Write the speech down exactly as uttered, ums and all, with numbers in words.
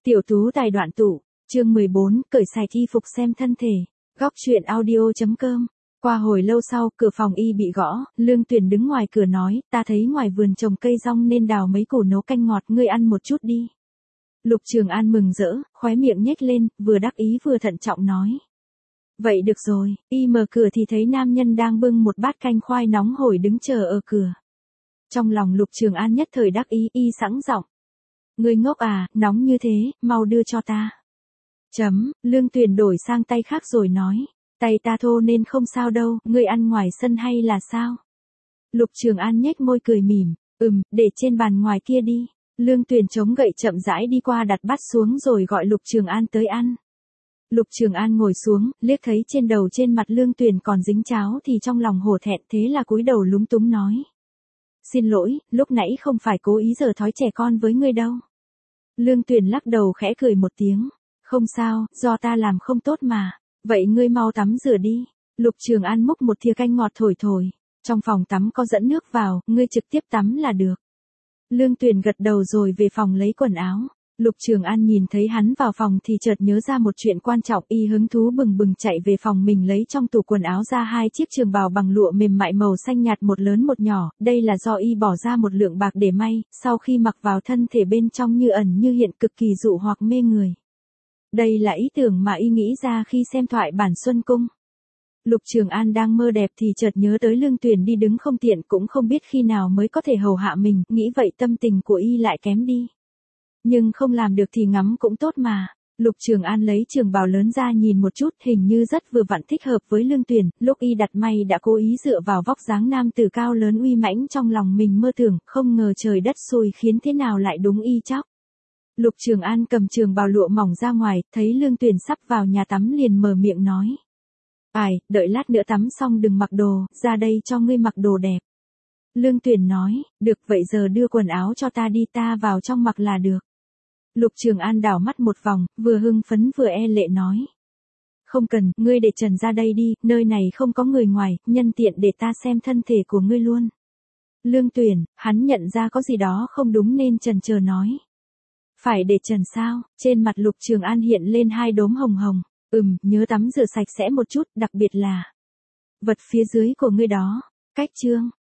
Tiểu tú tài đoạn tụ, chương mười bốn, cởi sạch y phục xem thân thể. Góc truyện audio.com. Qua hồi lâu sau, cửa phòng y bị gõ, Lương Tuyền đứng ngoài cửa nói, ta thấy ngoài vườn trồng cây rong nên đào mấy củ nấu canh ngọt, ngươi ăn một chút đi. Lục Trường An mừng rỡ, khóe miệng nhếch lên, vừa đắc ý vừa thận trọng nói. Vậy được rồi, y mở cửa thì thấy nam nhân đang bưng một bát canh khoai nóng hổi đứng chờ ở cửa. Trong lòng Lục Trường An nhất thời đắc ý, y sẵn giọng. Ngươi ngốc à, nóng như thế, mau đưa cho ta. Chấm, Lương Tuyền đổi sang tay khác rồi nói. Tay ta thô nên không sao đâu, ngươi ăn ngoài sân hay là sao? Lục Trường An nhếch môi cười mỉm, ừm, để trên bàn ngoài kia đi. Lương Tuyền chống gậy chậm rãi đi qua đặt bát xuống rồi gọi Lục Trường An tới ăn. Lục Trường An ngồi xuống, liếc thấy trên đầu trên mặt Lương Tuyền còn dính cháo thì trong lòng hổ thẹn, thế là cúi đầu lúng túng nói. Xin lỗi, lúc nãy không phải cố ý giở thói trẻ con với ngươi đâu. Lương Tuyền lắc đầu khẽ cười một tiếng. Không sao, do ta làm không tốt mà. Vậy ngươi mau tắm rửa đi. Lục Trường An múc một thìa canh ngọt thổi thổi. Trong phòng tắm có dẫn nước vào, ngươi trực tiếp tắm là được. Lương Tuyền gật đầu rồi về phòng lấy quần áo. Lục Trường An nhìn thấy hắn vào phòng thì chợt nhớ ra một chuyện quan trọng, y hứng thú bừng bừng chạy về phòng mình lấy trong tủ quần áo ra hai chiếc trường bào bằng lụa mềm mại màu xanh nhạt, một lớn một nhỏ, đây là do y bỏ ra một lượng bạc để may, sau khi mặc vào thân thể bên trong như ẩn như hiện, cực kỳ dụ hoặc mê người. Đây là ý tưởng mà y nghĩ ra khi xem thoại bản Xuân Cung. Lục Trường An đang mơ đẹp thì chợt nhớ tới Lương Tuyền đi đứng không tiện, cũng không biết khi nào mới có thể hầu hạ mình, nghĩ vậy tâm tình của y lại kém đi. Nhưng không làm được thì ngắm cũng tốt mà. Lục Trường An lấy trường bào lớn ra nhìn một chút, hình như rất vừa vặn thích hợp với Lương Tuyền, lúc y đặt may đã cố ý dựa vào vóc dáng nam tử cao lớn uy mãnh trong lòng mình mơ tưởng, không ngờ trời đất xui khiến thế nào lại đúng y chóc. Lục Trường An cầm trường bào lụa mỏng ra ngoài, thấy Lương Tuyền sắp vào nhà tắm liền mở miệng nói. Ai, đợi lát nữa tắm xong đừng mặc đồ, ra đây cho ngươi mặc đồ đẹp. Lương Tuyền nói, được vậy giờ đưa quần áo cho ta đi, ta vào trong mặc là được. Lục Trường An đảo mắt một vòng, vừa hưng phấn vừa e lệ nói. Không cần, ngươi để trần ra đây đi, nơi này không có người ngoài, nhân tiện để ta xem thân thể của ngươi luôn. Lương Tuyền, hắn nhận ra có gì đó không đúng nên chần chờ nói. Phải để trần sao? Trên mặt Lục Trường An hiện lên hai đốm hồng hồng. Ừm, nhớ tắm rửa sạch sẽ một chút, đặc biệt là vật phía dưới của ngươi đó. Cách chương.